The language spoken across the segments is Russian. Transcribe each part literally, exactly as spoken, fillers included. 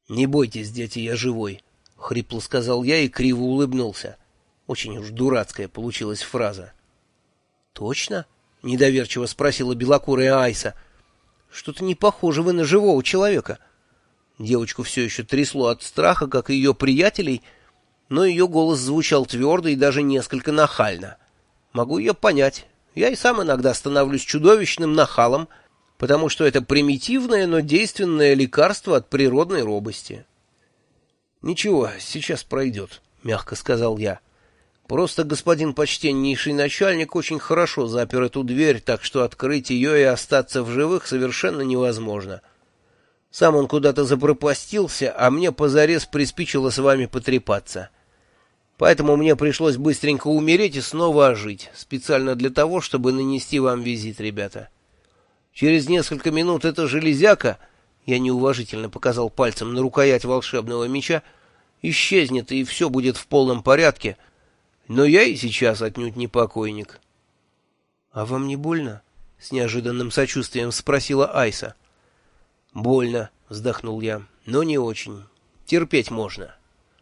«Не бойтесь, дети, я живой», — хрипло сказал я и криво улыбнулся. Очень уж дурацкая получилась фраза. «Точно?» — недоверчиво спросила белокурая Айса. «Что-то не похоже вы на живого человека». Девочку все еще трясло от страха, как и ее приятелей, но ее голос звучал твердо и даже несколько нахально. Могу ее понять. Я и сам иногда становлюсь чудовищным нахалом, потому что это примитивное, но действенное лекарство от природной робости. «Ничего, сейчас пройдет», — мягко сказал я. «Просто господин почтеннейший начальник очень хорошо запер эту дверь, так что открыть ее и остаться в живых совершенно невозможно. Сам он куда-то запропастился, а мне позарез приспичило с вами потрепаться. Поэтому мне пришлось быстренько умереть и снова ожить, специально для того, чтобы нанести вам визит, ребята. Через несколько минут эта железяка, я неуважительно показал пальцем на рукоять волшебного меча, исчезнет, и все будет в полном порядке, но я и сейчас отнюдь не покойник». «А вам не больно?» — с неожиданным сочувствием спросила Айса. «Больно», — вздохнул я, — «но не очень. Терпеть можно».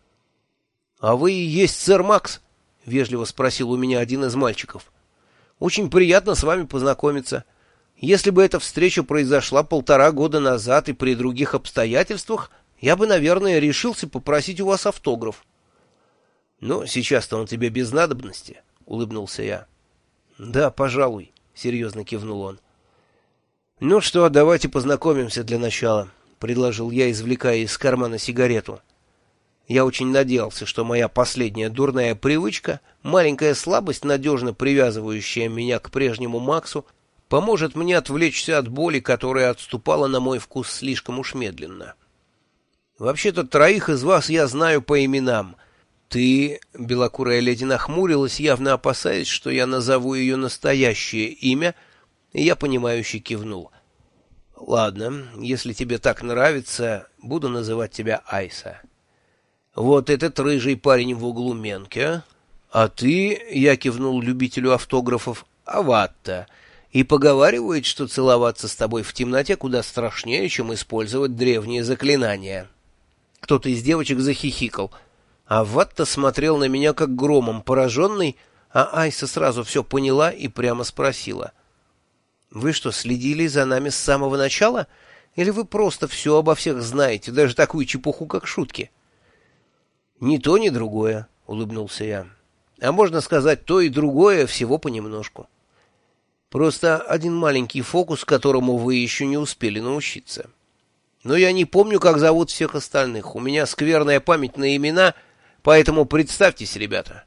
«А вы и есть сэр Макс?» — вежливо спросил у меня один из мальчиков. «Очень приятно с вами познакомиться. Если бы эта встреча произошла полтора года назад и при других обстоятельствах, я бы, наверное, решился попросить у вас автограф». «Но сейчас-то он тебе без надобности», — улыбнулся я. «Да, пожалуй», — серьезно кивнул он. «Ну что, давайте познакомимся для начала», — предложил я, извлекая из кармана сигарету. Я очень надеялся, что моя последняя дурная привычка, маленькая слабость, надежно привязывающая меня к прежнему Максу, поможет мне отвлечься от боли, которая отступала на мой вкус слишком уж медленно. «Вообще-то троих из вас я знаю по именам. Ты...» — белокурая леди нахмурилась, явно опасаясь, что я назову ее настоящее имя, и я понимающе кивнул. «Ладно, если тебе так нравится, буду называть тебя Айса. Вот этот рыжий парень в углу Менке, а ты, — я кивнул любителю автографов, — Аватта, и поговаривает, что целоваться с тобой в темноте куда страшнее, чем использовать древние заклинания». Кто-то из девочек захихикал. Аватта смотрел на меня как громом пораженный, а Айса сразу все поняла и прямо спросила: «Вы что, следили за нами с самого начала? Или вы просто все обо всех знаете, даже такую чепуху, как шутки?» «Ни то, ни другое», — улыбнулся я. «А можно сказать, то и другое, всего понемножку. Просто один маленький фокус, которому вы еще не успели научиться. Но я не помню, как зовут всех остальных. У меня скверная память на имена, поэтому представьтесь, ребята».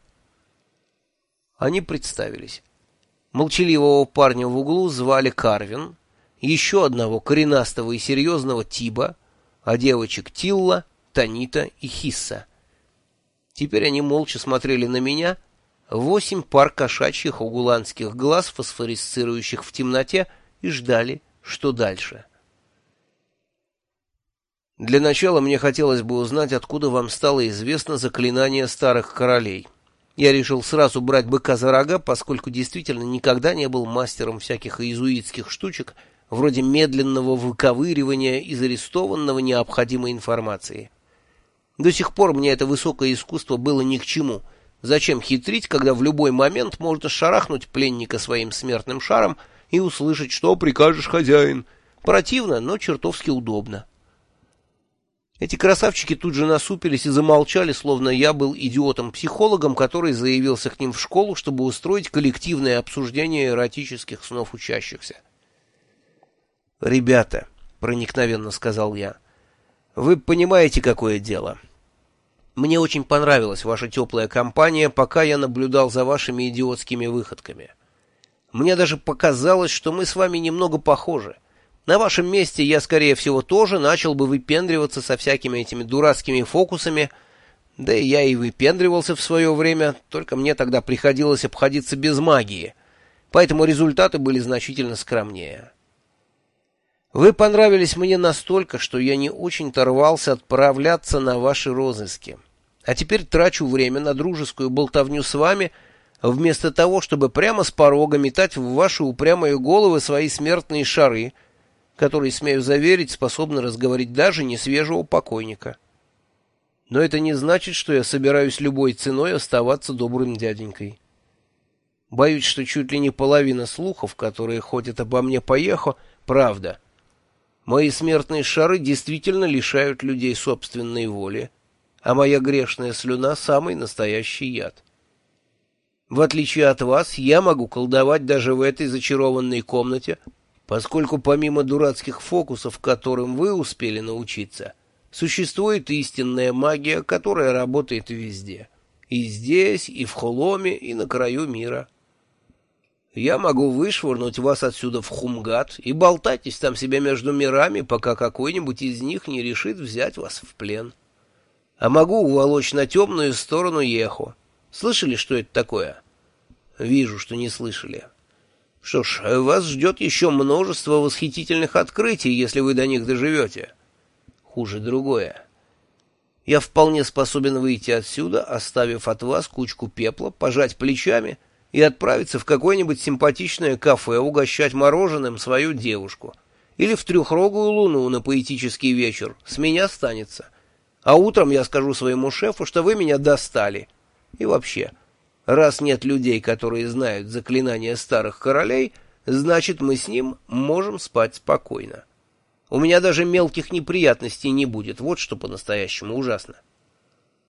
Они представились. Молчаливого парня в углу звали Карвин, еще одного коренастого и серьезного Тиба, а девочек Тилла, Танита и Хисса. Теперь они молча смотрели на меня, восемь пар кошачьих угуланских глаз, фосфорисцирующих в темноте, и ждали, что дальше. «Для начала мне хотелось бы узнать, откуда вам стало известно заклинание старых королей. Я решил сразу брать быка за рога, поскольку действительно никогда не был мастером всяких иезуитских штучек, вроде медленного выковыривания из арестованного необходимой информации. До сих пор мне это высокое искусство было ни к чему. Зачем хитрить, когда в любой момент можно шарахнуть пленника своим смертным шаром и услышать, что прикажешь, хозяин? Противно, но чертовски удобно». Эти красавчики тут же насупились и замолчали, словно я был идиотом-психологом, который заявился к ним в школу, чтобы устроить коллективное обсуждение эротических снов учащихся. «Ребята», — проникновенно сказал я, — «вы понимаете, какое дело. Мне очень понравилась ваша теплая компания, пока я наблюдал за вашими идиотскими выходками. Мне даже показалось, что мы с вами немного похожи. На вашем месте я, скорее всего, тоже начал бы выпендриваться со всякими этими дурацкими фокусами, да и я и выпендривался в свое время, только мне тогда приходилось обходиться без магии, поэтому результаты были значительно скромнее. Вы понравились мне настолько, что я не очень-то рвался отправляться на ваши розыски, а теперь трачу время на дружескую болтовню с вами, вместо того, чтобы прямо с порога метать в ваши упрямые головы свои смертные шары, которые, смею заверить, способны разговорить даже несвежего покойника. Но это не значит, что я собираюсь любой ценой оставаться добрым дяденькой. Боюсь, что чуть ли не половина слухов, которые ходят обо мне по Ехо, правда. Мои смертные шары действительно лишают людей собственной воли, а моя грешная слюна — самый настоящий яд. В отличие от вас, я могу колдовать даже в этой зачарованной комнате, поскольку помимо дурацких фокусов, которым вы успели научиться, существует истинная магия, которая работает везде. И здесь, и в Холоме, и на краю мира. Я могу вышвырнуть вас отсюда в Хумгат, и болтайтесь там себе между мирами, пока какой-нибудь из них не решит взять вас в плен. А могу уволочь на темную сторону Ехо. Слышали, что это такое? Вижу, что не слышали. Что ж, вас ждет еще множество восхитительных открытий, если вы до них доживете. Хуже другое. Я вполне способен выйти отсюда, оставив от вас кучку пепла, пожать плечами и отправиться в какое-нибудь симпатичное кафе угощать мороженым свою девушку. Или в трехрогую луну на поэтический вечер. С меня станется. А утром я скажу своему шефу, что вы меня достали. И вообще, раз нет людей, которые знают заклинания старых королей, значит, мы с ним можем спать спокойно. У меня даже мелких неприятностей не будет. Вот что по-настоящему ужасно.